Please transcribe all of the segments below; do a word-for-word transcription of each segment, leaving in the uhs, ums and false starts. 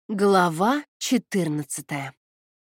Глава четырнадцатая.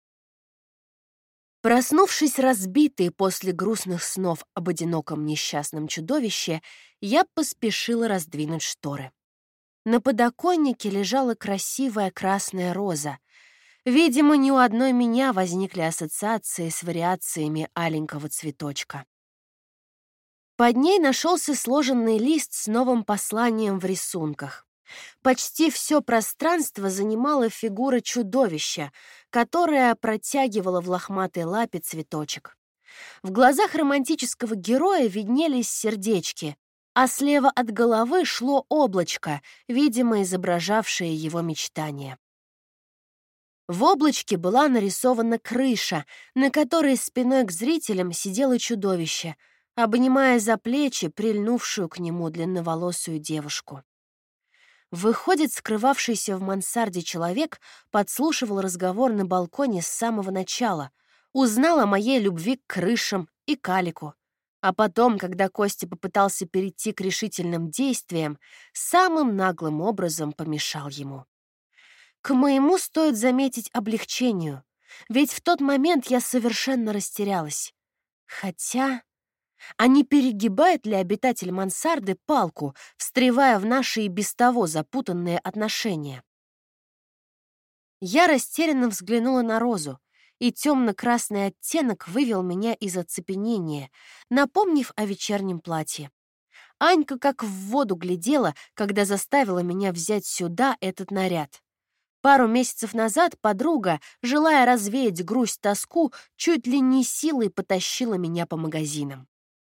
Проснувшись разбитой после грустных снов об одиноком несчастном чудовище, я поспешила раздвинуть шторы. На подоконнике лежала красивая красная роза. Видимо, ни у одной меня возникли ассоциации с вариациями аленького цветочка. Под ней нашелся сложенный лист с новым посланием в рисунках. Почти все пространство занимала фигура чудовища, которая протягивала в лохматой лапе цветочек. В глазах романтического героя виднелись сердечки, а слева от головы шло облачко, видимо, изображавшее его мечтание. В облачке была нарисована крыша, на которой спиной к зрителям сидело чудовище, обнимая за плечи прильнувшую к нему длинноволосую девушку. Выходит, скрывавшийся в мансарде человек подслушивал разговор на балконе с самого начала, узнал о моей любви к крышам и калику. А потом, когда Костя попытался перейти к решительным действиям, самым наглым образом помешал ему. К моему, стоит заметить, облегчению, ведь в тот момент я совершенно растерялась. Хотя... А не перегибает ли обитатель мансарды палку, встревая в наши и без того запутанные отношения? Я растерянно взглянула на розу, и темно-красный оттенок вывел меня из оцепенения, напомнив о вечернем платье. Анька как в воду глядела, когда заставила меня взять сюда этот наряд. Пару месяцев назад подруга, желая развеять грусть-тоску, чуть ли не силой потащила меня по магазинам.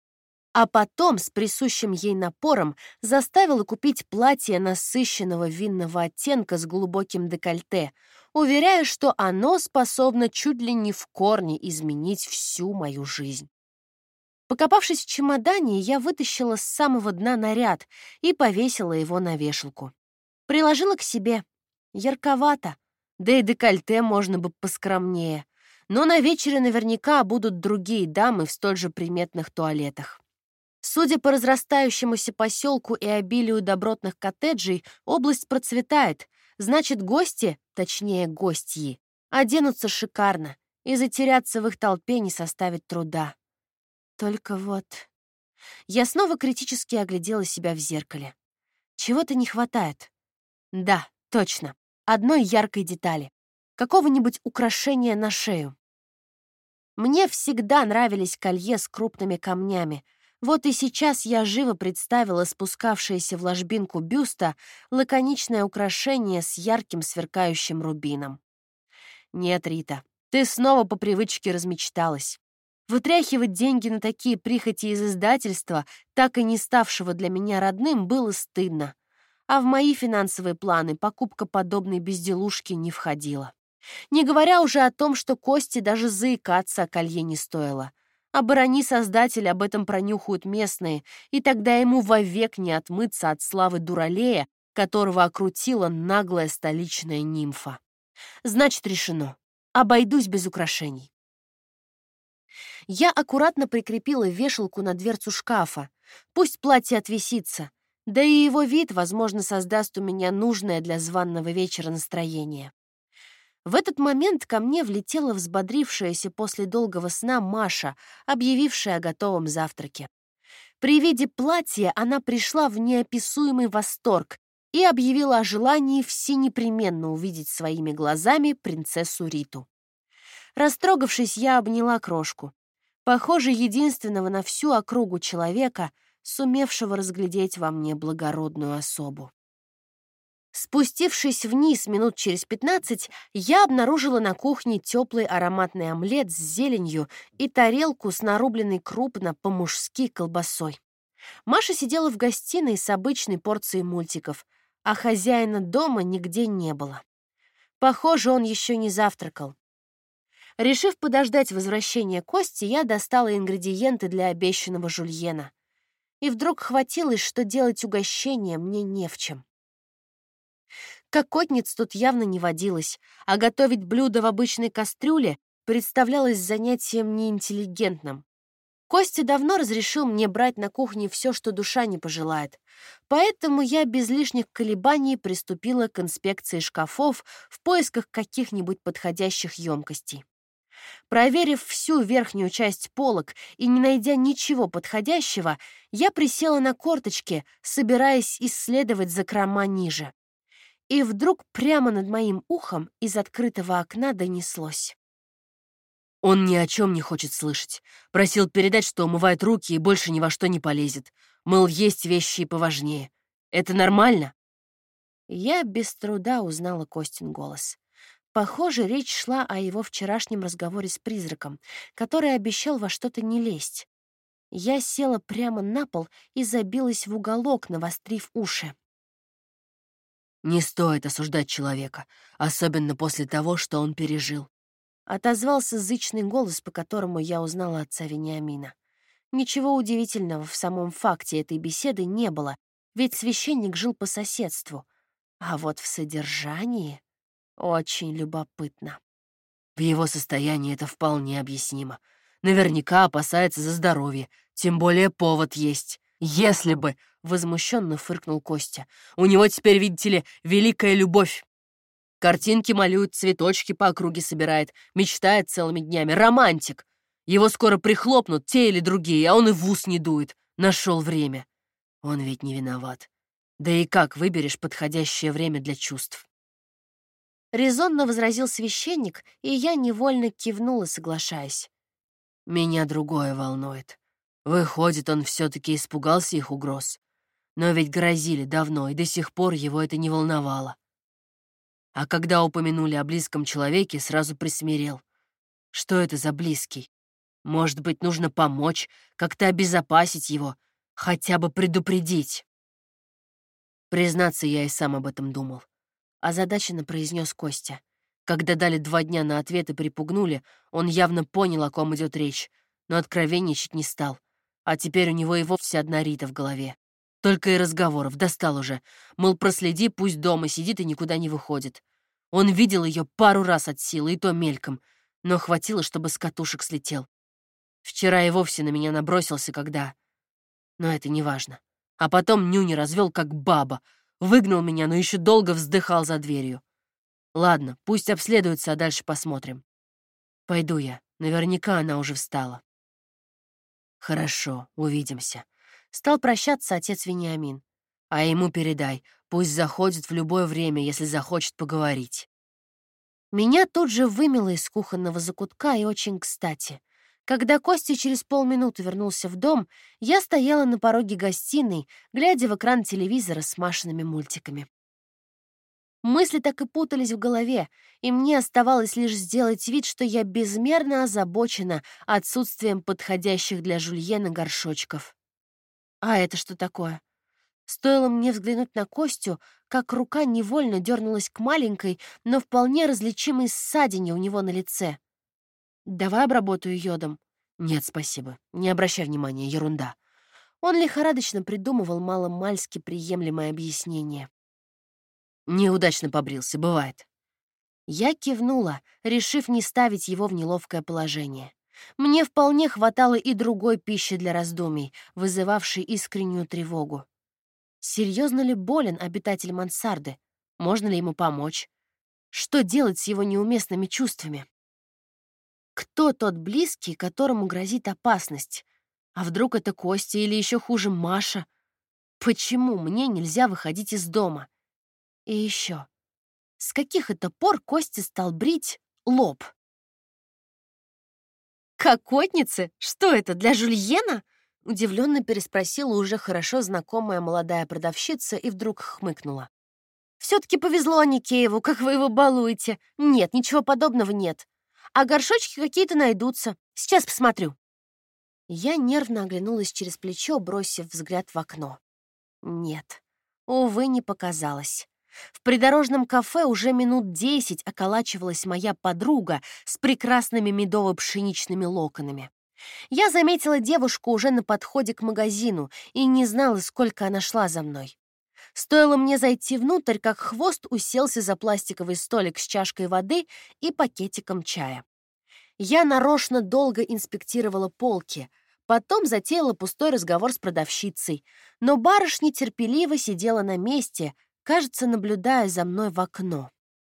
А потом с присущим ей напором заставила купить платье насыщенного винного оттенка с глубоким декольте, уверяя, что оно способно чуть ли не в корне изменить всю мою жизнь. Покопавшись в чемодане, я вытащила с самого дна наряд и повесила его на вешалку. Приложила к себе. Ярковато, да и декольте можно бы поскромнее, но на вечере наверняка будут другие дамы в столь же приметных туалетах. Судя по разрастающемуся поселку и обилию добротных коттеджей, область процветает, значит, гости, точнее, гостьи, оденутся шикарно, и затеряться в их толпе не составит труда. Только вот... Я снова критически оглядела себя в зеркале. Чего-то не хватает. Да, точно, одной яркой детали. Какого-нибудь украшения на шею. Мне всегда нравились колье с крупными камнями. Вот и сейчас я живо представила спускавшееся в ложбинку бюста лаконичное украшение с ярким сверкающим рубином. Нет, Рита, ты снова по привычке размечталась. Вытряхивать деньги на такие прихоти из издательства, так и не ставшего для меня родным, было стыдно. А в мои финансовые планы покупка подобной безделушки не входила. Не говоря уже о том, что Косте даже заикаться о колье не стоило. Оборони создатель, об этом пронюхают местные, и тогда ему вовек не отмыться от славы дуралея, которого окрутила наглая столичная нимфа. Значит, решено. Обойдусь без украшений. Я аккуратно прикрепила вешалку на дверцу шкафа. Пусть платье отвисится, да и его вид, возможно, создаст у меня нужное для званого вечера настроение. В этот момент ко мне влетела взбодрившаяся после долгого сна Маша, объявившая о готовом завтраке. При виде платья она пришла в неописуемый восторг и объявила о желании всенепременно увидеть своими глазами принцессу Риту. Растрогавшись, я обняла крошку. Похоже, единственного на всю округу человека, сумевшего разглядеть во мне благородную особу. Спустившись вниз минут через пятнадцать, я обнаружила на кухне теплый ароматный омлет с зеленью и тарелку с нарубленной крупно по-мужски колбасой. Маша сидела в гостиной с обычной порцией мультиков, а хозяина дома нигде не было. Похоже, он еще не завтракал. Решив подождать возвращения Кости, я достала ингредиенты для обещанного жульена. И вдруг хватилось, что делать угощение мне не в чем. Кокотниц тут явно не водилось, а готовить блюдо в обычной кастрюле представлялось занятием неинтеллигентным. Костя давно разрешил мне брать на кухне все, что душа не пожелает, поэтому я без лишних колебаний приступила к инспекции шкафов в поисках каких-нибудь подходящих емкостей. Проверив всю верхнюю часть полок и не найдя ничего подходящего, я присела на корточки, собираясь исследовать закрома ниже. И вдруг прямо над моим ухом из открытого окна донеслось: Он ни о чем не хочет слышать. Просил передать, что умывает руки и больше ни во что не полезет. Мыл, есть вещи и поважнее. Это нормально? Я без труда узнала Костин голос. Похоже, речь шла о его вчерашнем разговоре с призраком, который обещал во что-то не лезть. Я села прямо на пол и забилась в уголок, навострив уши. Не стоит осуждать человека, особенно после того, что он пережил. Отозвался зычный голос, по которому я узнала отца Вениамина. Ничего удивительного в самом факте этой беседы не было, ведь священник жил по соседству. А вот в содержании очень любопытно. В его состоянии это вполне объяснимо. Наверняка опасается за здоровье, тем более повод есть. Если бы, — возмущенно фыркнул Костя, — у него теперь, видите ли, великая любовь. Картинки малюет, цветочки по округе собирает, мечтает целыми днями. Романтик. Его скоро прихлопнут те или другие, а он и в ус не дует. Нашел время. Он ведь не виноват. Да и как выберешь подходящее время для чувств? Резонно возразил священник, и я невольно кивнула, соглашаясь. Меня другое волнует. Выходит, он все-таки испугался их угроз. Но ведь грозили давно, и до сих пор его это не волновало. А когда упомянули о близком человеке, сразу присмирел. Что это за близкий? Может быть, нужно помочь, как-то обезопасить его, хотя бы предупредить. Признаться, я и сам об этом думал. Озадаченно произнес Костя. Когда дали два дня на ответ и припугнули, он явно понял, о ком идет речь, но откровенничать не стал. А теперь у него и вовсе одна Рита в голове. Только и разговоров достал уже. Мол, проследи, пусть дома сидит и никуда не выходит. Он видел ее пару раз от силы, и то мельком, но хватило, чтобы с катушек слетел. Вчера и вовсе на меня набросился, когда... Но это не важно. А потом нюни развел как баба. Выгнал меня, но еще долго вздыхал за дверью. Ладно, пусть обследуется, а дальше посмотрим. Пойду я. Наверняка она уже встала. Хорошо, увидимся. Стал прощаться отец Вениамин. А ему передай, пусть заходит в любое время, если захочет поговорить. Меня тут же вымело из кухонного закутка, и очень кстати. Когда Костя через полминуты вернулся в дом, я стояла на пороге гостиной, глядя в экран телевизора с Машиными мультиками. Мысли так и путались в голове, и мне оставалось лишь сделать вид, что я безмерно озабочена отсутствием подходящих для жульена горшочков. А это что такое? Стоило мне взглянуть на Костю, как рука невольно дернулась к маленькой, но вполне различимой ссадине у него на лице. «Давай обработаю йодом». Нет, спасибо. Не обращай внимания, ерунда. Он лихорадочно придумывал маломальски приемлемое объяснение. Неудачно побрился, бывает. Я кивнула, решив не ставить его в неловкое положение. Мне вполне хватало и другой пищи для раздумий, вызывавшей искреннюю тревогу. Серьезно ли болен обитатель мансарды? Можно ли ему помочь? Что делать с его неуместными чувствами? Кто тот близкий, которому грозит опасность? А вдруг это Костя или еще хуже Маша? Почему мне нельзя выходить из дома? И еще, с каких это пор Костя стал брить лоб? «К охотнице? Что это, для жульена?» Удивленно переспросила уже хорошо знакомая молодая продавщица и вдруг хмыкнула. «Все-таки повезло Аникееву, как вы его балуете. Нет, ничего подобного нет. А горшочки какие-то найдутся. Сейчас посмотрю». Я нервно оглянулась через плечо, бросив взгляд в окно. Нет, увы, не показалось. В придорожном кафе уже минут десять околачивалась моя подруга с прекрасными медово-пшеничными локонами. Я заметила девушку уже на подходе к магазину и не знала, сколько она шла за мной. Стоило мне зайти внутрь, как хвост уселся за пластиковый столик с чашкой воды и пакетиком чая. Я нарочно долго инспектировала полки, Потом затеяла пустой разговор с продавщицей, но барышня терпеливо сидела на месте, кажется, наблюдая за мной в окно.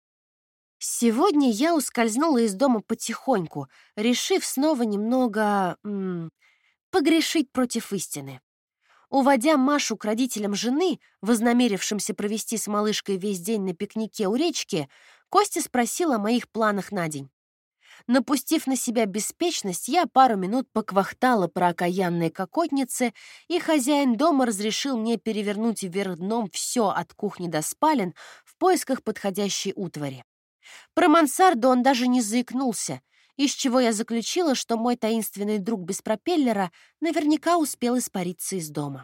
Сегодня я ускользнула из дома потихоньку, решив снова немного м, погрешить против истины. Уводя Машу к родителям жены, вознамерившимся провести с малышкой весь день на пикнике у речки, Костя спросил о моих планах на день. Напустив на себя беспечность, я пару минут поквахтала про окаянные кокотницы, и хозяин дома разрешил мне перевернуть вверх дном все от кухни до спален в поисках подходящей утвари. Про мансарду он даже не заикнулся, из чего я заключила, что мой таинственный друг без пропеллера наверняка успел испариться из дома.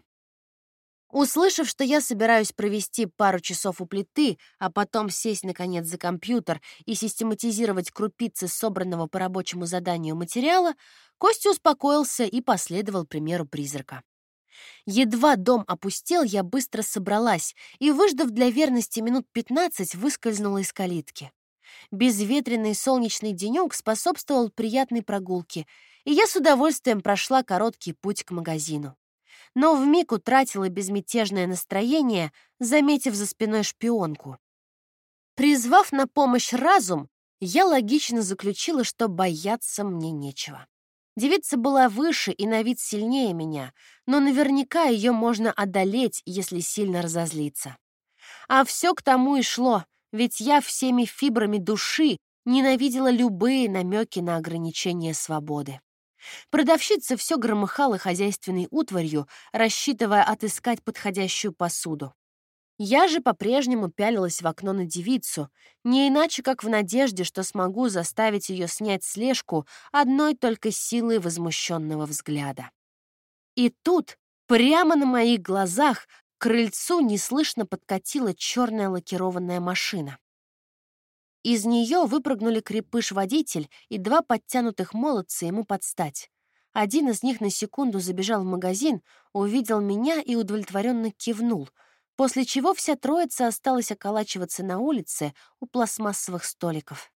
Услышав, что я собираюсь провести пару часов у плиты, а потом сесть, наконец, за компьютер и систематизировать крупицы собранного по рабочему заданию материала, Костя успокоился и последовал примеру призрака. Едва дом опустел, я быстро собралась и, выждав для верности минут пятнадцать, выскользнула из калитки. Безветренный солнечный денек способствовал приятной прогулке, и я с удовольствием прошла короткий путь к магазину. Но вмиг утратила безмятежное настроение, заметив за спиной шпионку. Призвав на помощь разум, я логично заключила, что бояться мне нечего. Девица была выше и на вид сильнее меня, но наверняка ее можно одолеть, если сильно разозлиться. А все к тому и шло, ведь я всеми фибрами души ненавидела любые намеки на ограничение свободы. Продавщица все громыхала хозяйственной утварью, рассчитывая отыскать подходящую посуду. Я же по-прежнему пялилась в окно на девицу, не иначе как в надежде, что смогу заставить ее снять слежку одной только силой возмущенного взгляда. И тут, прямо на моих глазах, к крыльцу неслышно подкатила черная лакированная машина. Из нее выпрыгнули крепыш-водитель и два подтянутых молодца ему подстать. Один из них на секунду забежал в магазин, увидел меня и удовлетворенно кивнул, после чего вся троица осталась околачиваться на улице у пластмассовых столиков.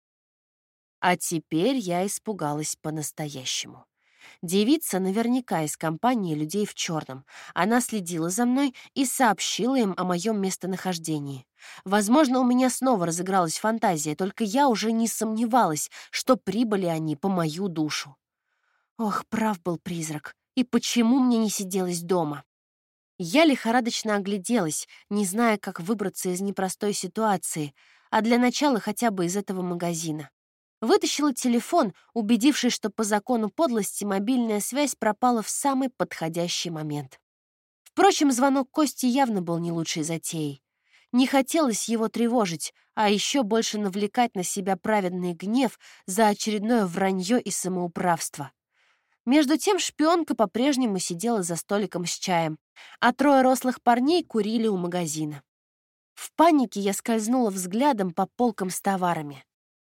А теперь я испугалась по-настоящему. Девица наверняка из компании людей в черном. Она следила за мной и сообщила им о моем местонахождении. Возможно, у меня снова разыгралась фантазия, только я уже не сомневалась, что прибыли они по мою душу. Ох, прав был призрак. И почему мне не сиделось дома? Я лихорадочно огляделась, не зная, как выбраться из непростой ситуации, а для начала хотя бы из этого магазина. Вытащила телефон, убедившись, что по закону подлости мобильная связь пропала в самый подходящий момент. Впрочем, звонок Кости явно был не лучшей затеей. Не хотелось его тревожить, а еще больше навлекать на себя праведный гнев за очередное вранье и самоуправство. Между тем шпионка по-прежнему сидела за столиком с чаем, а трое рослых парней курили у магазина. В панике я скользнула взглядом по полкам с товарами.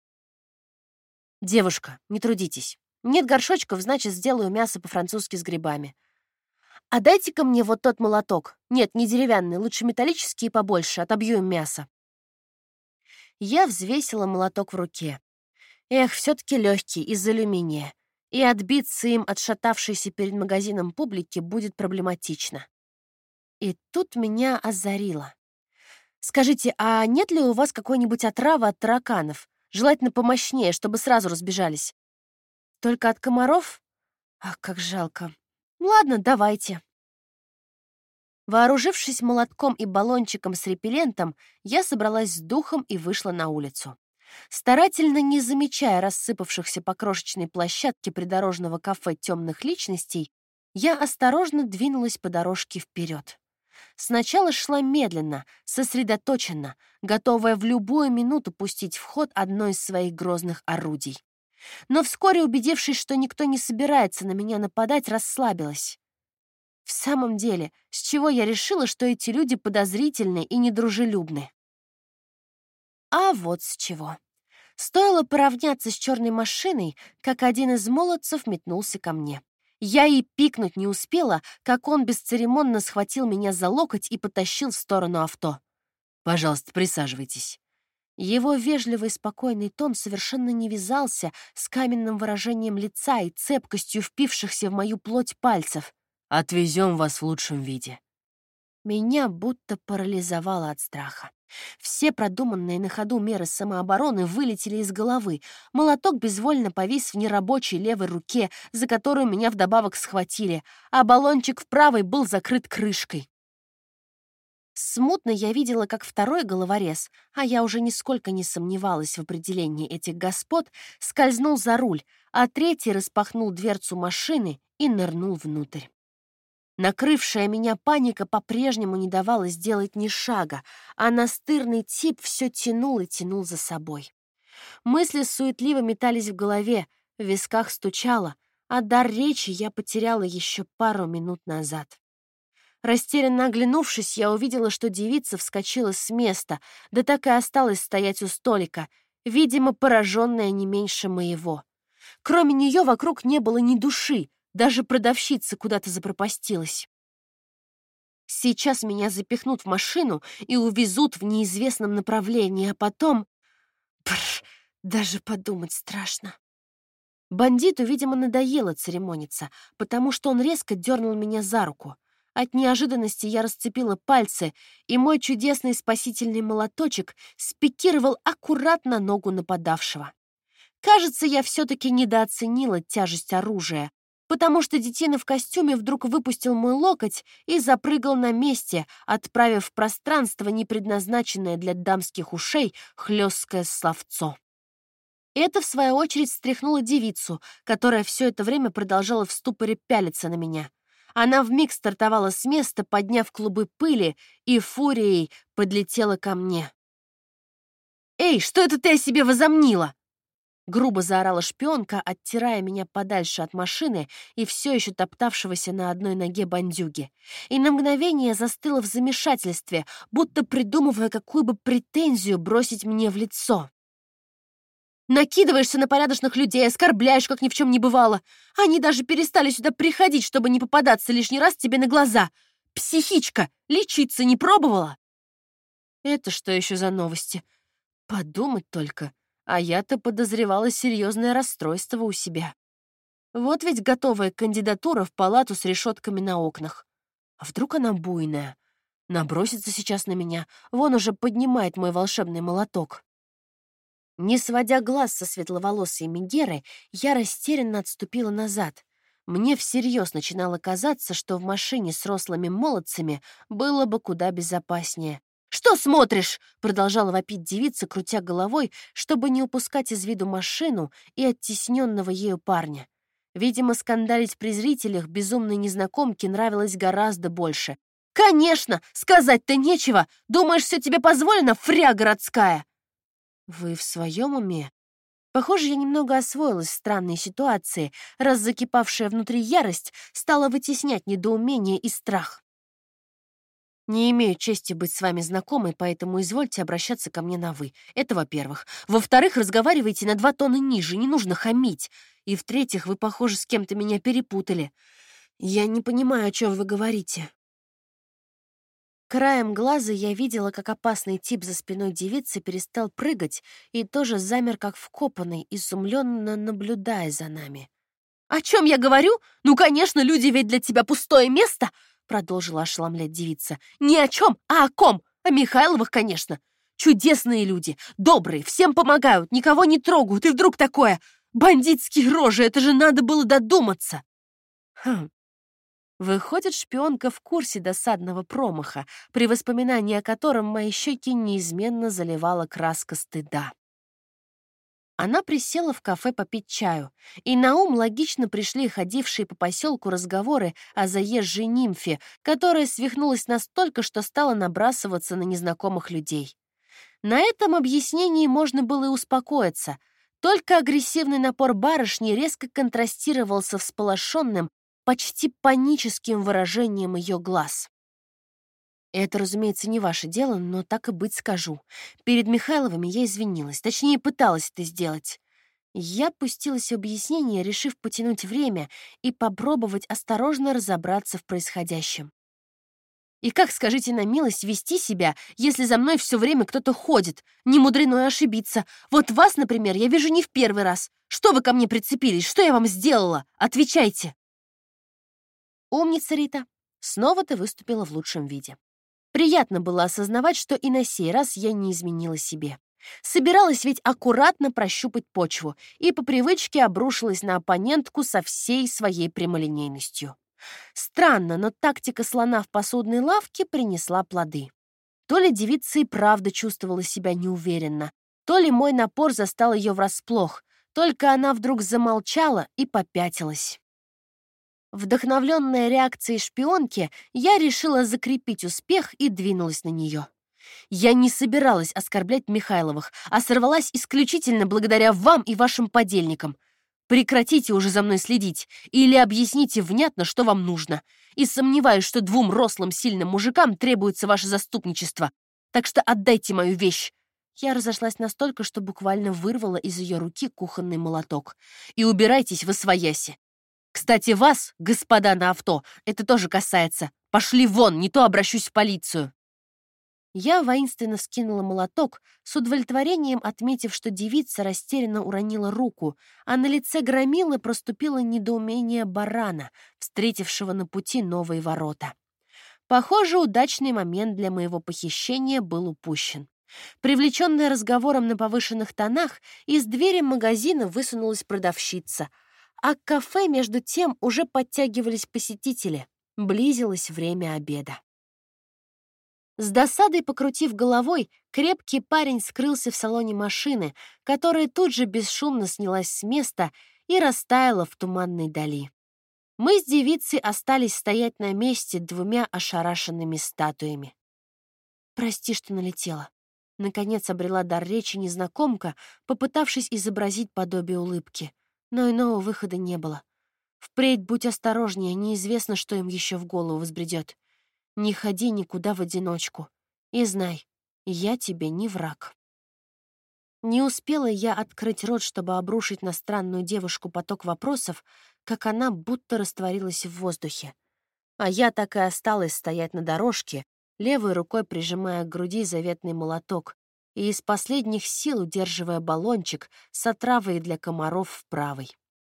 «Девушка, не трудитесь. Нет горшочков, значит, сделаю мясо по-французски с грибами. А дайте-ка мне вот тот молоток. Нет, не деревянный, лучше металлический и побольше, отобью им мясо». Я взвесила молоток в руке. Эх, все-таки легкий, из алюминия. И отбиться им от шатавшейся перед магазином публики будет проблематично. И тут меня озарило. «Скажите, а нет ли у вас какой-нибудь отравы от тараканов? Желательно помощнее, чтобы сразу разбежались. Только от комаров? Ах, как жалко. Ладно, давайте». Вооружившись молотком и баллончиком с репеллентом, я собралась с духом и вышла на улицу. Старательно не замечая рассыпавшихся по крошечной площадке придорожного кафе темных личностей, я осторожно двинулась по дорожке вперед. Сначала шла медленно, сосредоточенно, готовая в любую минуту пустить в ход одно из своих грозных орудий. Но вскоре, убедившись, что никто не собирается на меня нападать, расслабилась. В самом деле, с чего я решила, что эти люди подозрительны и недружелюбны? А вот с чего. Стоило поравняться с черной машиной, как один из молодцев метнулся ко мне. Я и пикнуть не успела, как он бесцеремонно схватил меня за локоть и потащил в сторону авто. «Пожалуйста, присаживайтесь». Его вежливый спокойный тон совершенно не вязался с каменным выражением лица и цепкостью впившихся в мою плоть пальцев. «Отвезем вас в лучшем виде». Меня будто парализовало от страха. Все продуманные на ходу меры самообороны вылетели из головы. Молоток безвольно повис в нерабочей левой руке, за которую меня вдобавок схватили, а баллончик в правой был закрыт крышкой. Смутно я видела, как второй головорез, а я уже нисколько не сомневалась в определении этих господ, скользнул за руль, а третий распахнул дверцу машины и нырнул внутрь. Накрывшая меня паника по-прежнему не давала сделать ни шага, а настырный тип все тянул и тянул за собой. Мысли суетливо метались в голове, в висках стучало, а дар речи я потеряла еще пару минут назад. Растерянно оглянувшись, я увидела, что девица вскочила с места, да так и осталась стоять у столика, видимо, пораженная не меньше моего. Кроме нее вокруг не было ни души, даже продавщица куда-то запропастилась. Сейчас меня запихнут в машину и увезут в неизвестном направлении, а потом... Бррр, даже подумать страшно. Бандиту, видимо, надоело церемониться, потому что он резко дернул меня за руку. От неожиданности я расцепила пальцы, и мой чудесный спасительный молоточек спикировал аккуратно ногу нападавшего. Кажется, я все-таки недооценила тяжесть оружия, потому что детина в костюме вдруг выпустил мой локоть и запрыгал на месте, отправив в пространство, не предназначенное для дамских ушей, хлесткое словцо. Это, в свою очередь, встряхнуло девицу, которая все это время продолжала в ступоре пялиться на меня. Она вмиг стартовала с места, подняв клубы пыли, и фурией подлетела ко мне. «Эй, что это ты о себе возомнила?» Грубо заорала шпионка, оттирая меня подальше от машины и все еще топтавшегося на одной ноге бандюги. И на мгновение застыла в замешательстве, будто придумывая, какую бы претензию бросить мне в лицо. «Накидываешься на порядочных людей, оскорбляешь, как ни в чем не бывало. Они даже перестали сюда приходить, чтобы не попадаться лишний раз тебе на глаза. Психичка, лечиться не пробовала?» Это что еще за новости? Подумать только. А я-то подозревала серьезное расстройство у себя. Вот ведь готовая кандидатура в палату с решетками на окнах. А вдруг она буйная? Набросится сейчас на меня. Вон уже поднимает мой волшебный молоток. Не сводя глаз со светловолосой Мегеры, я растерянно отступила назад. Мне всерьез начинало казаться, что в машине с рослыми молодцами было бы куда безопаснее. «Что смотришь?» — продолжала вопить девица, крутя головой, чтобы не упускать из виду машину и оттесненного ею парня. Видимо, скандалить при зрителях безумной незнакомке нравилось гораздо больше. «Конечно! Сказать-то нечего! Думаешь, все тебе позволено, фря городская?» «Вы в своем уме?» Похоже, я немного освоилась в странной ситуации, раз закипавшая внутри ярость стала вытеснять недоумение и страх. «Не имею чести быть с вами знакомой, поэтому извольте обращаться ко мне на «вы». Это во-первых. Во-вторых, разговаривайте на два тона ниже, не нужно хамить. И в-третьих, вы, похоже, с кем-то меня перепутали. Я не понимаю, о чем вы говорите». Краем глаза я видела, как опасный тип за спиной девицы перестал прыгать и тоже замер, как вкопанный, изумленно наблюдая за нами. «О чем я говорю? Ну, конечно, люди ведь для тебя пустое место!» Продолжила ошеломлять девица. «Ни о чем, а о ком? О Михайловых, конечно. Чудесные люди, добрые, всем помогают, никого не трогают, и вдруг такое! Бандитские рожи, это же надо было додуматься!» Хм. Выходит, шпионка в курсе досадного промаха, при воспоминании о котором мои щеки неизменно заливала краска стыда. Она присела в кафе попить чаю, и на ум логично пришли ходившие по поселку разговоры о заезжей нимфе, которая свихнулась настолько, что стала набрасываться на незнакомых людей. На этом объяснении можно было и успокоиться, только агрессивный напор барышни резко контрастировал со всполошенным, почти паническим выражением ее глаз. Это, разумеется, не ваше дело, но так и быть скажу. Перед Михайловыми я извинилась, точнее, пыталась это сделать. Я пустилась в объяснение, решив потянуть время и попробовать осторожно разобраться в происходящем. И как, скажите на милость, вести себя, если за мной все время кто-то ходит? Не мудрено ошибиться. Вот вас, например, я вижу не в первый раз. Что вы ко мне прицепились? Что я вам сделала? Отвечайте. Умница, Рита. Снова ты выступила в лучшем виде. Приятно было осознавать, что и на сей раз я не изменила себе. Собиралась ведь аккуратно прощупать почву и по привычке обрушилась на оппонентку со всей своей прямолинейностью. Странно, но тактика слона в посудной лавке принесла плоды. То ли девица и правда чувствовала себя неуверенно, то ли мой напор застал ее врасплох, только она вдруг замолчала и попятилась. Вдохновленная реакцией шпионки, я решила закрепить успех и двинулась на нее. Я не собиралась оскорблять Михайловых, а сорвалась исключительно благодаря вам и вашим подельникам. Прекратите уже за мной следить или объясните внятно, что вам нужно. И сомневаюсь, что двум рослым сильным мужикам требуется ваше заступничество. Так что отдайте мою вещь. Я разошлась настолько, что буквально вырвала из ее руки кухонный молоток. И убирайтесь восвояси. Кстати, вас, господа на авто, это тоже касается. Пошли вон, не то обращусь в полицию. Я воинственно вскинула молоток, с удовлетворением отметив, что девица растерянно уронила руку, а на лице громилы проступило недоумение барана, встретившего на пути новые ворота. Похоже, удачный момент для моего похищения был упущен. Привлеченная разговором на повышенных тонах, из двери магазина высунулась продавщица, а к кафе, между тем, уже подтягивались посетители. Близилось время обеда. С досадой покрутив головой, крепкий парень скрылся в салоне машины, которая тут же бесшумно снялась с места и растаяла в туманной дали. Мы с девицей остались стоять на месте двумя ошарашенными статуями. «Прости, что налетела». Наконец обрела дар речи незнакомка, попытавшись изобразить подобие улыбки. Но иного выхода не было. Впредь будь осторожнее, неизвестно, что им еще в голову взбредет. Не ходи никуда в одиночку. И знай, я тебе не враг. Не успела я открыть рот, чтобы обрушить на странную девушку поток вопросов, как она будто растворилась в воздухе. А я так и осталась стоять на дорожке, левой рукой прижимая к груди заветный молоток и из последних сил удерживая баллончик с отравой для комаров в правой.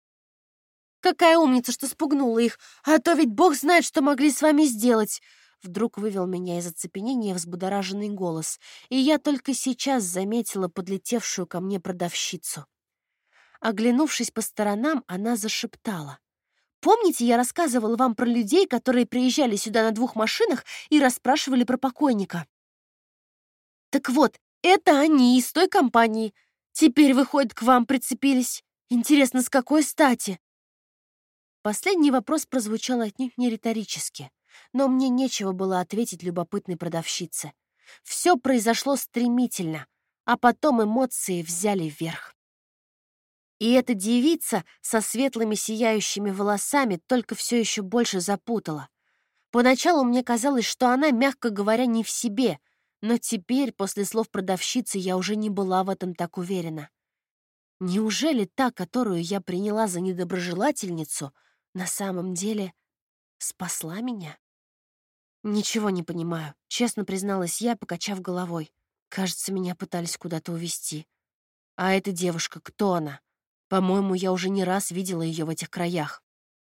«Какая умница, что спугнула их! А то ведь бог знает, что могли с вами сделать!» Вдруг вывел меня из оцепенения взбудораженный голос, и я только сейчас заметила подлетевшую ко мне продавщицу. Оглянувшись по сторонам, она зашептала. «Помните, я рассказывала вам про людей, которые приезжали сюда на двух машинах и расспрашивали про покойника? Так вот, это они из той компании. Теперь, выходит, к вам прицепились. Интересно, с какой стати?» Последний вопрос прозвучал отнюдь не риторически, но мне нечего было ответить любопытной продавщице. Все произошло стремительно, а потом эмоции взяли вверх. И эта девица со светлыми сияющими волосами только все еще больше запутала. Поначалу мне казалось, что она, мягко говоря, не в себе, но теперь, после слов продавщицы, я уже не была в этом так уверена. Неужели та, которую я приняла за недоброжелательницу, на самом деле спасла меня? «Ничего не понимаю», — честно призналась я, покачав головой. Кажется, меня пытались куда-то увезти. А эта девушка, кто она? По-моему, я уже не раз видела ее в этих краях.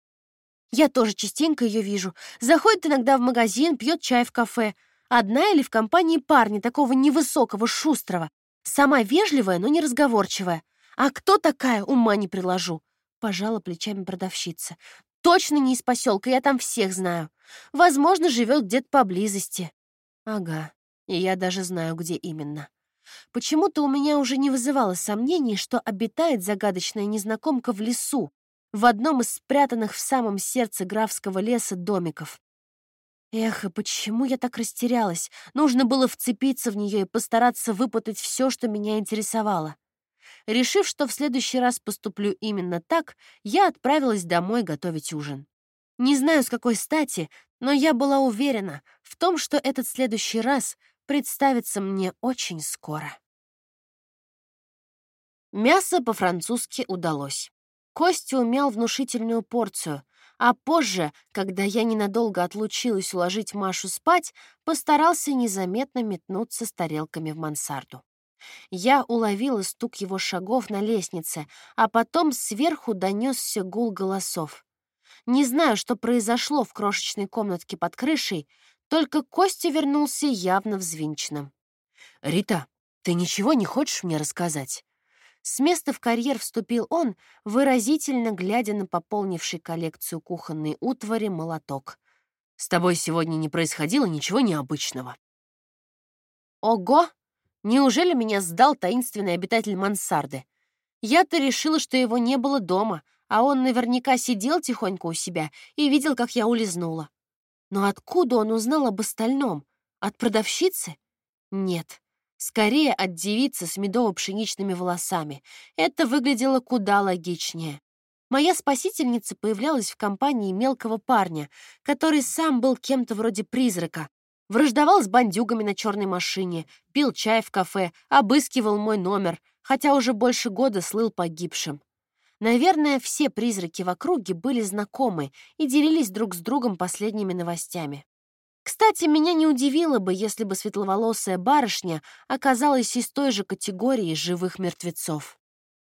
Я тоже частенько ее вижу. Заходит иногда в магазин, пьет чай в кафе. Одна или в компании парня, такого невысокого, шустрого. Сама вежливая, но неразговорчивая. А кто такая, ума не приложу. Пожала плечами продавщица. Точно не из поселка, я там всех знаю. Возможно, живет где-то поблизости. Ага, и я даже знаю, где именно. Почему-то у меня уже не вызывало сомнений, что обитает загадочная незнакомка в лесу, в одном из спрятанных в самом сердце графского леса домиков. Эх, и почему я так растерялась? Нужно было вцепиться в нее и постараться выпутать все, что меня интересовало. Решив, что в следующий раз поступлю именно так, я отправилась домой готовить ужин. Не знаю, с какой стати, но я была уверена в том, что этот следующий раз представится мне очень скоро. Мясо по-французски удалось. Костя умял внушительную порцию, А позже, когда я ненадолго отлучилась уложить Машу спать, постарался незаметно метнуться с тарелками в мансарду. Я уловила стук его шагов на лестнице, а потом сверху донесся гул голосов. Не знаю, что произошло в крошечной комнатке под крышей, только Костя вернулся явно взвинченным. «Рита, ты ничего не хочешь мне рассказать?» С места в карьер вступил он, выразительно глядя на пополнивший коллекцию кухонной утвари молоток. «С тобой сегодня не происходило ничего необычного». Ого! Неужели меня сдал таинственный обитатель мансарды? Я-то решила, что его не было дома, а он наверняка сидел тихонько у себя и видел, как я улизнула. Но откуда он узнал об остальном? От продавщицы? Нет. Скорее от девицы с медово-пшеничными волосами. Это выглядело куда логичнее. Моя спасительница появлялась в компании мелкого парня, который сам был кем-то вроде призрака. Враждовал с бандюгами на черной машине, пил чай в кафе, обыскивал мой номер, хотя уже больше года слыл погибшим. Наверное, все призраки в округе были знакомы и делились друг с другом последними новостями. Кстати, меня не удивило бы, если бы светловолосая барышня оказалась из той же категории живых мертвецов.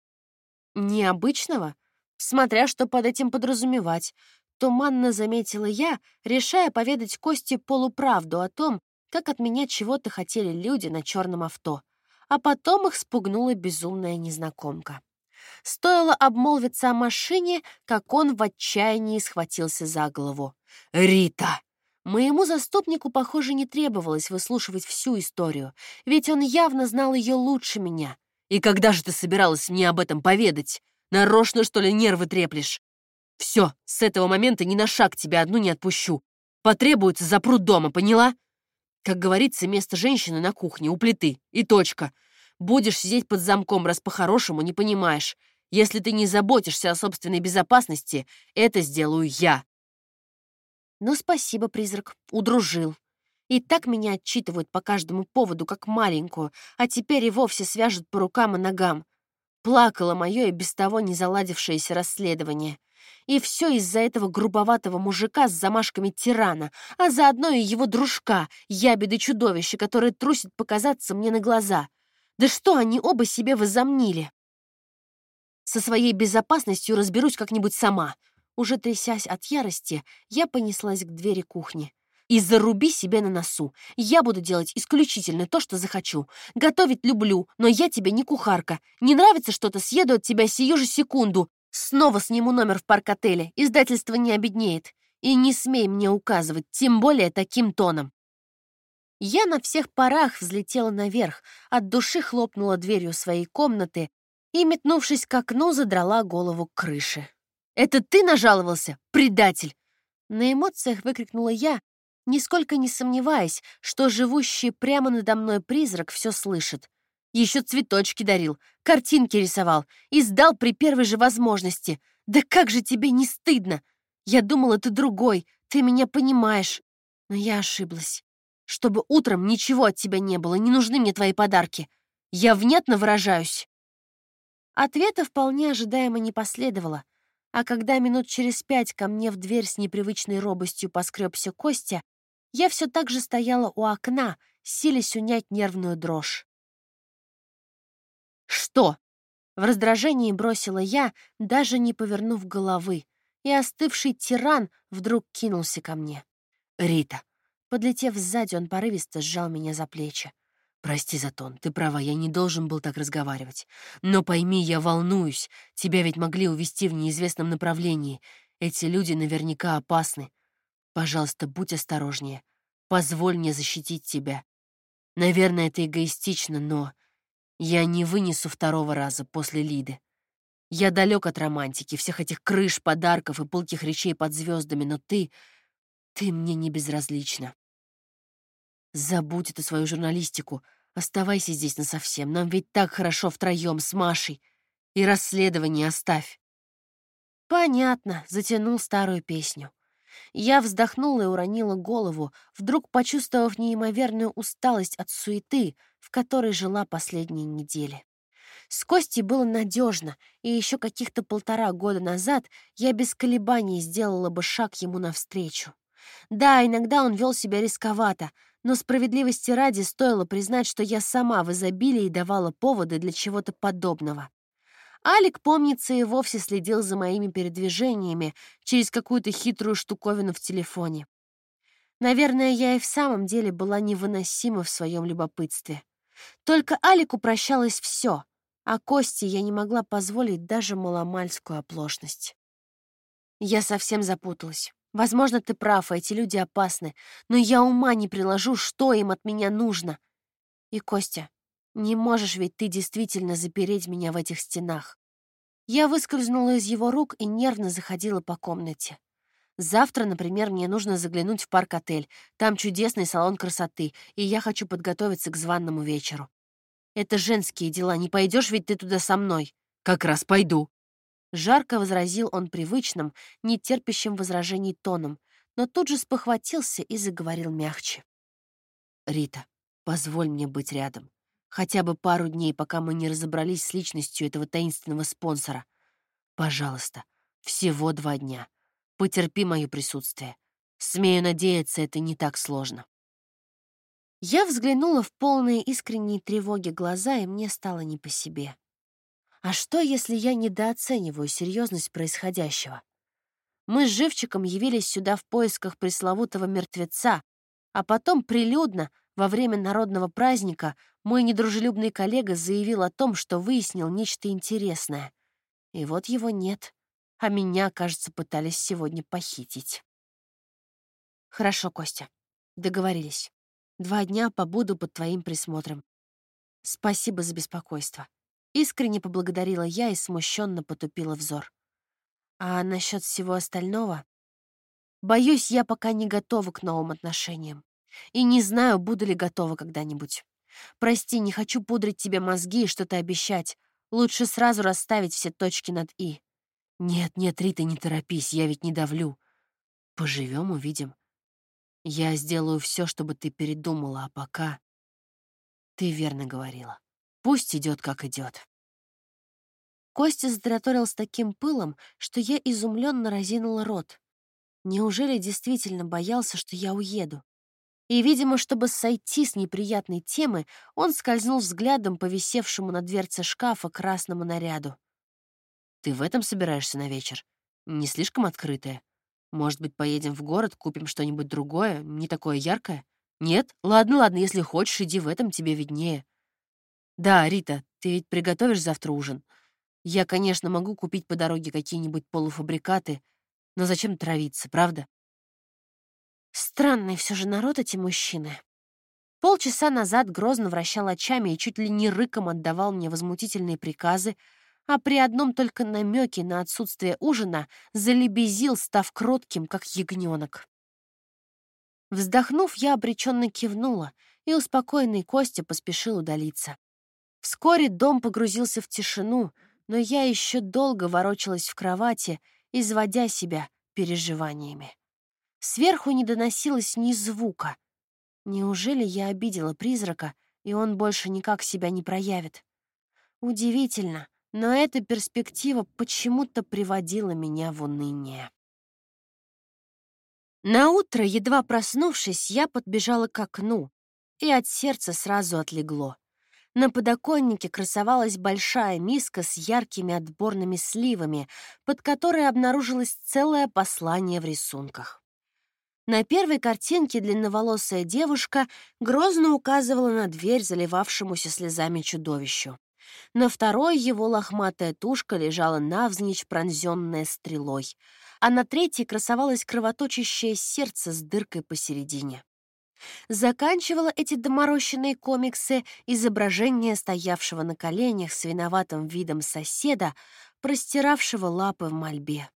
Необычного? Смотря что под этим подразумевать. Туманно заметила я, решая поведать Косте полуправду о том, как от меня чего-то хотели люди на черном авто. А потом их спугнула безумная незнакомка. Стоило обмолвиться о машине, как он в отчаянии схватился за голову. «Рита!» Моему заступнику, похоже, не требовалось выслушивать всю историю, ведь он явно знал ее лучше меня. «И когда же ты собиралась мне об этом поведать? Нарочно, что ли, нервы треплешь? Все, с этого момента ни на шаг тебя одну не отпущу. Потребуется, запру дома, поняла? Как говорится, место женщины на кухне, у плиты, и точка. Будешь сидеть под замком, раз по-хорошему не понимаешь. Если ты не заботишься о собственной безопасности, это сделаю я». Ну, спасибо, призрак, удружил. И так меня отчитывают по каждому поводу, как маленькую, а теперь и вовсе свяжут по рукам и ногам. Плакало мое и без того не заладившееся расследование. И все из-за этого грубоватого мужика с замашками тирана, а заодно и его дружка, ябеды чудовища, которое трусит показаться мне на глаза. Да что они оба себе возомнили? Со своей безопасностью разберусь как-нибудь сама. Уже трясясь от ярости, я понеслась к двери кухни. И заруби себе на носу. Я буду делать исключительно то, что захочу. Готовить люблю, но я тебе не кухарка. Не нравится что-то, съеду от тебя сию же секунду. Снова сниму номер в парк-отеле. Издательство не обеднеет. И не смей мне указывать, тем более таким тоном. Я на всех парах взлетела наверх, от души хлопнула дверью своей комнаты и, метнувшись к окну, задрала голову к крыше. «Это ты нажаловался, предатель?» На эмоциях выкрикнула я, нисколько не сомневаясь, что живущий прямо надо мной призрак все слышит. Еще цветочки дарил, картинки рисовал и сдал при первой же возможности. Да как же тебе не стыдно? Я думала, ты другой, ты меня понимаешь. Но я ошиблась. Чтобы утром ничего от тебя не было, не нужны мне твои подарки. Я внятно выражаюсь?» Ответа вполне ожидаемо не последовало. А когда минут через пять ко мне в дверь с непривычной робостью поскребся Костя, я все так же стояла у окна, силясь унять нервную дрожь. «Что?» — в раздражении бросила я, даже не повернув головы, и остывший тиран вдруг кинулся ко мне. «Рита!» Подлетев сзади, он порывисто сжал меня за плечи. «Прости за тон, ты права, я не должен был так разговаривать. Но пойми, я волнуюсь. Тебя ведь могли увезти в неизвестном направлении. Эти люди наверняка опасны. Пожалуйста, будь осторожнее. Позволь мне защитить тебя. Наверное, это эгоистично, но я не вынесу второго раза после Лиды. Я далек от романтики, всех этих крыш, подарков и пылких речей под звездами, но ты... ты мне не безразлична. Забудь эту свою журналистику. Оставайся здесь насовсем. Нам ведь так хорошо втроем с Машей. И расследование оставь». «Понятно», — затянул старую песню. Я вздохнула и уронила голову, вдруг почувствовав неимоверную усталость от суеты, в которой жила последние недели. С Костей было надежно, и еще каких-то полтора года назад я без колебаний сделала бы шаг ему навстречу. Да, иногда он вел себя рисковато, но справедливости ради стоило признать, что я сама в изобилии давала поводы для чего-то подобного. Алик, помнится, и вовсе следил за моими передвижениями через какую-то хитрую штуковину в телефоне. Наверное, я и в самом деле была невыносима в своем любопытстве. Только Алику прощалось все, а Косте я не могла позволить даже маломальскую оплошность. Я совсем запуталась. Возможно, ты прав, эти люди опасны, но я ума не приложу, что им от меня нужно. И, Костя, не можешь ведь ты действительно запереть меня в этих стенах. Я выскользнула из его рук и нервно заходила по комнате. Завтра, например, мне нужно заглянуть в парк-отель. Там чудесный салон красоты, и я хочу подготовиться к званому вечеру. Это женские дела, не пойдешь ведь ты туда со мной? Как раз пойду. Жарко возразил он привычным, нетерпящим возражений тоном, но тут же спохватился и заговорил мягче. Рита, позволь мне быть рядом. Хотя бы пару дней, пока мы не разобрались с личностью этого таинственного спонсора. Пожалуйста, всего два дня. Потерпи мое присутствие. Смею надеяться, это не так сложно. Я взглянула в полные искренней тревоги глаза, и мне стало не по себе. А что, если я недооцениваю серьезность происходящего? Мы с Живчиком явились сюда в поисках пресловутого мертвеца, а потом прилюдно, во время народного праздника, мой недружелюбный коллега заявил о том, что выяснил нечто интересное. И вот его нет, а меня, кажется, пытались сегодня похитить. Хорошо, Костя, договорились. Два дня побуду под твоим присмотром. Спасибо за беспокойство. Искренне поблагодарила я и смущенно потупила взор. А насчет всего остального? Боюсь, я пока не готова к новым отношениям. И не знаю, буду ли готова когда-нибудь. Прости, не хочу пудрить тебе мозги и что-то обещать. Лучше сразу расставить все точки над «и». Нет, нет, Рита, не торопись, я ведь не давлю. Поживем, увидим. Я сделаю все, чтобы ты передумала, а пока... Ты верно говорила. Пусть идет, как идет. Костя затараторил с таким пылом, что я изумленно разинула рот. Неужели действительно боялся, что я уеду? И, видимо, чтобы сойти с неприятной темы, он скользнул взглядом по висевшему на дверце шкафа красному наряду. Ты в этом собираешься на вечер? Не слишком открытая? Может быть, поедем в город, купим что-нибудь другое, не такое яркое? Нет? Ладно, ладно, если хочешь, иди в этом, тебе виднее. Да, Рита, ты ведь приготовишь завтра ужин? Я, конечно, могу купить по дороге какие-нибудь полуфабрикаты, но зачем травиться, правда? Странный все же народ эти мужчины. Полчаса назад грозно вращал очами и чуть ли не рыком отдавал мне возмутительные приказы, а при одном только намеке на отсутствие ужина залебезил, став кротким, как ягненок. Вздохнув, я обреченно кивнула, и успокоенный Костя поспешил удалиться. Вскоре дом погрузился в тишину, но я еще долго ворочалась в кровати, изводя себя переживаниями. Сверху не доносилось ни звука. Неужели я обидела призрака, и он больше никак себя не проявит? Удивительно, но эта перспектива почему-то приводила меня в уныние. Наутро, едва проснувшись, я подбежала к окну, и от сердца сразу отлегло. На подоконнике красовалась большая миска с яркими отборными сливами, под которой обнаружилось целое послание в рисунках. На первой картинке длинноволосая девушка грозно указывала на дверь заливавшемуся слезами чудовищу. На второй его лохматая тушка лежала навзничь, пронзенная стрелой, а на третьей красовалось кровоточащее сердце с дыркой посередине. Заканчивала эти доморощенные комиксы изображение стоявшего на коленях с виноватым видом соседа, простиравшего лапы в мольбе.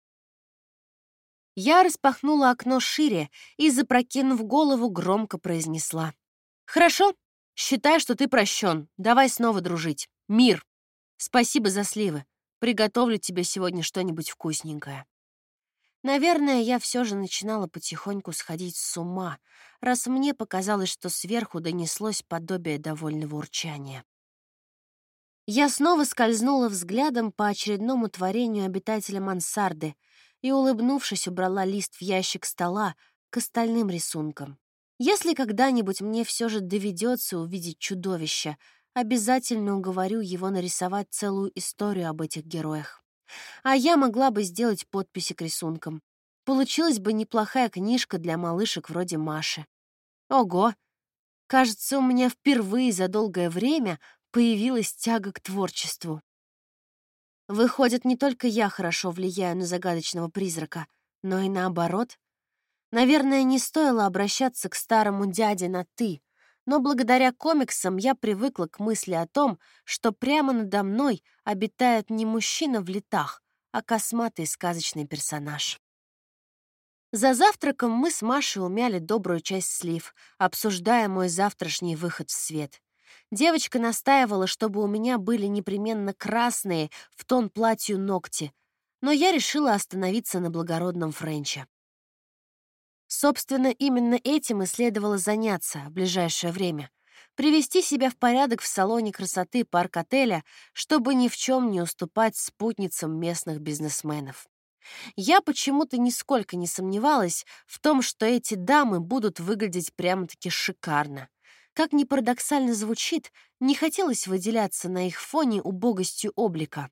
Я распахнула окно шире и, запрокинув голову, громко произнесла: «Хорошо, считай, что ты прощен. Давай снова дружить. Мир. Спасибо за сливы. Приготовлю тебе сегодня что-нибудь вкусненькое». Наверное, я все же начинала потихоньку сходить с ума, раз мне показалось, что сверху донеслось подобие довольного урчания. Я снова скользнула взглядом по очередному творению обитателя мансарды и, улыбнувшись, убрала лист в ящик стола к остальным рисункам. Если когда-нибудь мне все же доведется увидеть чудовище, обязательно уговорю его нарисовать целую историю об этих героях. А я могла бы сделать подписи к рисункам. Получилась бы неплохая книжка для малышек вроде Маши. Ого! Кажется, у меня впервые за долгое время появилась тяга к творчеству. Выходит, не только я хорошо влияю на загадочного призрака, но и наоборот. Наверное, не стоило обращаться к старому дяде на «ты», но благодаря комиксам я привыкла к мысли о том, что прямо надо мной обитает не мужчина в летах, а косматый сказочный персонаж. За завтраком мы с Машей умяли добрую часть слив, обсуждая мой завтрашний выход в свет. Девочка настаивала, чтобы у меня были непременно красные в тон платью ногти, но я решила остановиться на благородном френче. Собственно, именно этим и следовало заняться в ближайшее время. Привести себя в порядок в салоне красоты парк-отеля, чтобы ни в чем не уступать спутницам местных бизнесменов. Я почему-то нисколько не сомневалась в том, что эти дамы будут выглядеть прямо-таки шикарно. Как ни парадоксально звучит, не хотелось выделяться на их фоне убогостью облика.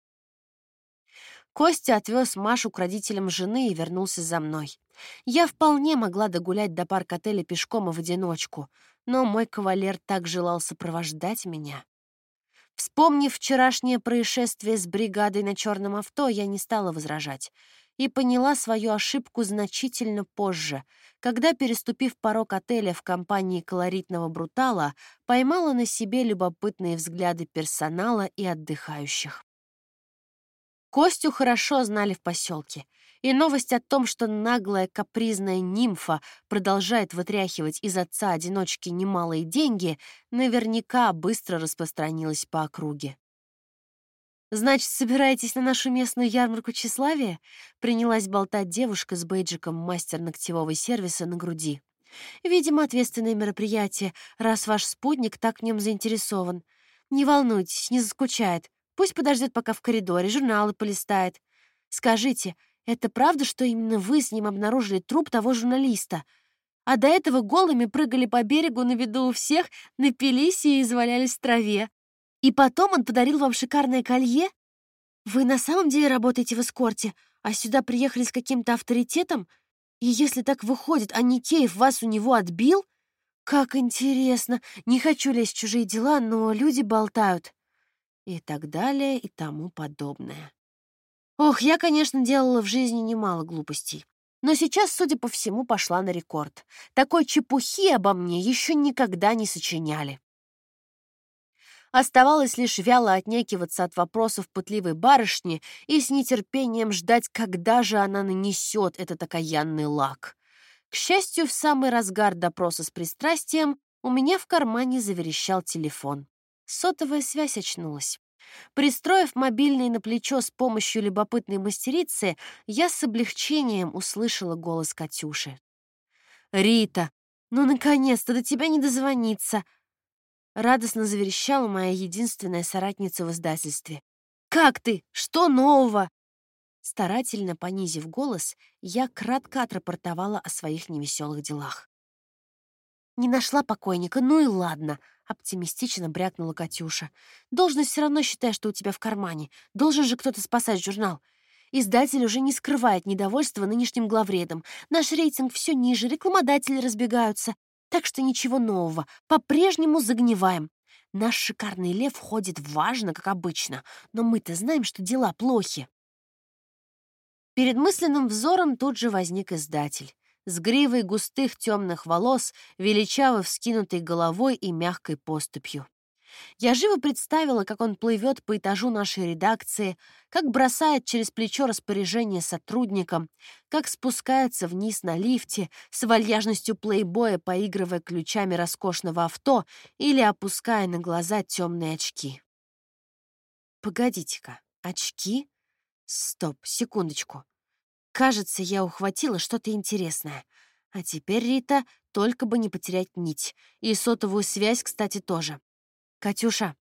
Костя отвез Машу к родителям жены и вернулся за мной. Я вполне могла догулять до парк-отеля пешком и в одиночку, но мой кавалер так желал сопровождать меня. Вспомнив вчерашнее происшествие с бригадой на черном авто, я не стала возражать и поняла свою ошибку значительно позже, когда, переступив порог отеля в компании колоритного брутала, поймала на себе любопытные взгляды персонала и отдыхающих. Костю хорошо знали в поселке, и новость о том, что наглая капризная нимфа продолжает вытряхивать из отца-одиночки немалые деньги, наверняка быстро распространилась по округе. «Значит, собираетесь на нашу местную ярмарку тщеславия?» — принялась болтать девушка с бейджиком мастер ногтевого сервиса на груди. «Видимо, ответственное мероприятие, раз ваш спутник так в нем заинтересован. Не волнуйтесь, не заскучает. Пусть подождет, пока в коридоре, журналы полистает. Скажите, это правда, что именно вы с ним обнаружили труп того журналиста? А до этого голыми прыгали по берегу на виду у всех, напились и извалялись в траве? И потом он подарил вам шикарное колье? Вы на самом деле работаете в эскорте, а сюда приехали с каким-то авторитетом? И если так выходит, а Никеев вас у него отбил? Как интересно! Не хочу лезть в чужие дела, но люди болтают». И так далее, и тому подобное. Ох, я, конечно, делала в жизни немало глупостей. Но сейчас, судя по всему, пошла на рекорд. Такой чепухи обо мне еще никогда не сочиняли. Оставалось лишь вяло отнекиваться от вопросов пытливой барышни и с нетерпением ждать, когда же она нанесет этот окаянный лак. К счастью, в самый разгар допроса с пристрастием у меня в кармане заверещал телефон. Сотовая связь очнулась. Пристроив мобильный на плечо с помощью любопытной мастерицы, я с облегчением услышала голос Катюши. «Рита, ну наконец-то до тебя не дозвониться!» Радостно заверещала моя единственная соратница в издательстве. «Как ты? Что нового?» Старательно понизив голос, я кратко отрапортовала о своих невеселых делах. «Не нашла покойника, ну и ладно», — оптимистично брякнула Катюша. «Должность все равно считай, что у тебя в кармане. Должен же кто-то спасать журнал. Издатель уже не скрывает недовольства нынешним главредом. Наш рейтинг все ниже, рекламодатели разбегаются. Так что ничего нового. По-прежнему загниваем. Наш шикарный лев ходит важно, как обычно, но мы-то знаем, что дела плохи». Перед мысленным взором тут же возник издатель. С гривой густых темных волос, величаво вскинутой головой и мягкой поступью. Я живо представила, как он плывет по этажу нашей редакции, как бросает через плечо распоряжение сотрудникам, как спускается вниз на лифте, с вальяжностью плейбоя поигрывая ключами роскошного авто или опуская на глаза темные очки. Погодите-ка, очки? Стоп, секундочку. Кажется, я ухватила что-то интересное. А теперь, Рита, только бы не потерять нить. И сотовую связь, кстати, тоже. «Катюша,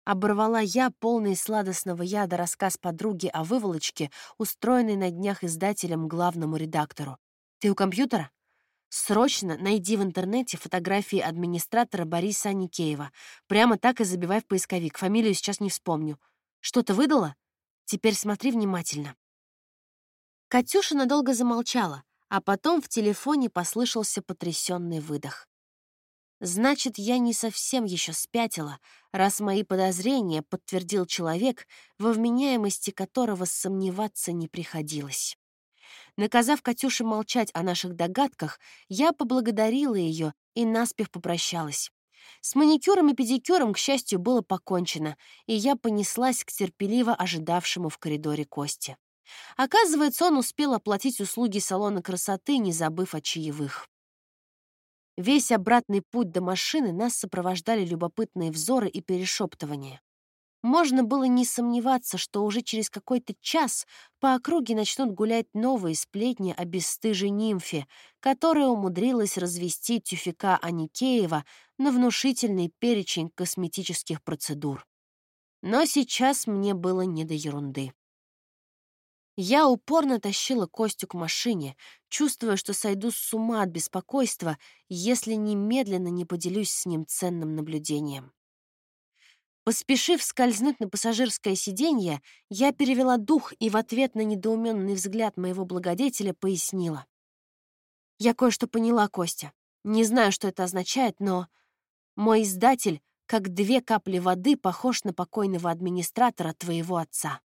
Оборвала я полный сладостного яда рассказ подруги о выволочке, устроенной на днях издателем главному редактору. «Ты у компьютера? Срочно найди в интернете фотографии администратора Бориса Аникеева. Прямо так и забивай в поисковик. Фамилию сейчас не вспомню. Что-то выдала? Теперь смотри внимательно». Катюша надолго замолчала, а потом в телефоне послышался потрясенный выдох. Значит, я не совсем еще спятила, раз мои подозрения подтвердил человек, во вменяемости которого сомневаться не приходилось. Наказав Катюше молчать о наших догадках, я поблагодарила ее и наспех попрощалась. С маникюром и педикюром, к счастью, было покончено, и я понеслась к терпеливо ожидавшему в коридоре Косте. Оказывается, он успел оплатить услуги салона красоты, не забыв о чаевых. Весь обратный путь до машины нас сопровождали любопытные взоры и перешептывания. Можно было не сомневаться, что уже через какой-то час по округе начнут гулять новые сплетни о бесстыжей нимфе, которая умудрилась развести тюфяка Аникеева на внушительный перечень косметических процедур. Но сейчас мне было не до ерунды. Я упорно тащила Костю к машине, чувствуя, что сойду с ума от беспокойства, если немедленно не поделюсь с ним ценным наблюдением. Поспешив скользнуть на пассажирское сиденье, я перевела дух и в ответ на недоуменный взгляд моего благодетеля пояснила. «Я кое-что поняла, Костя. Не знаю, что это означает, но мой издатель, как две капли воды, похож на покойного администратора твоего отца».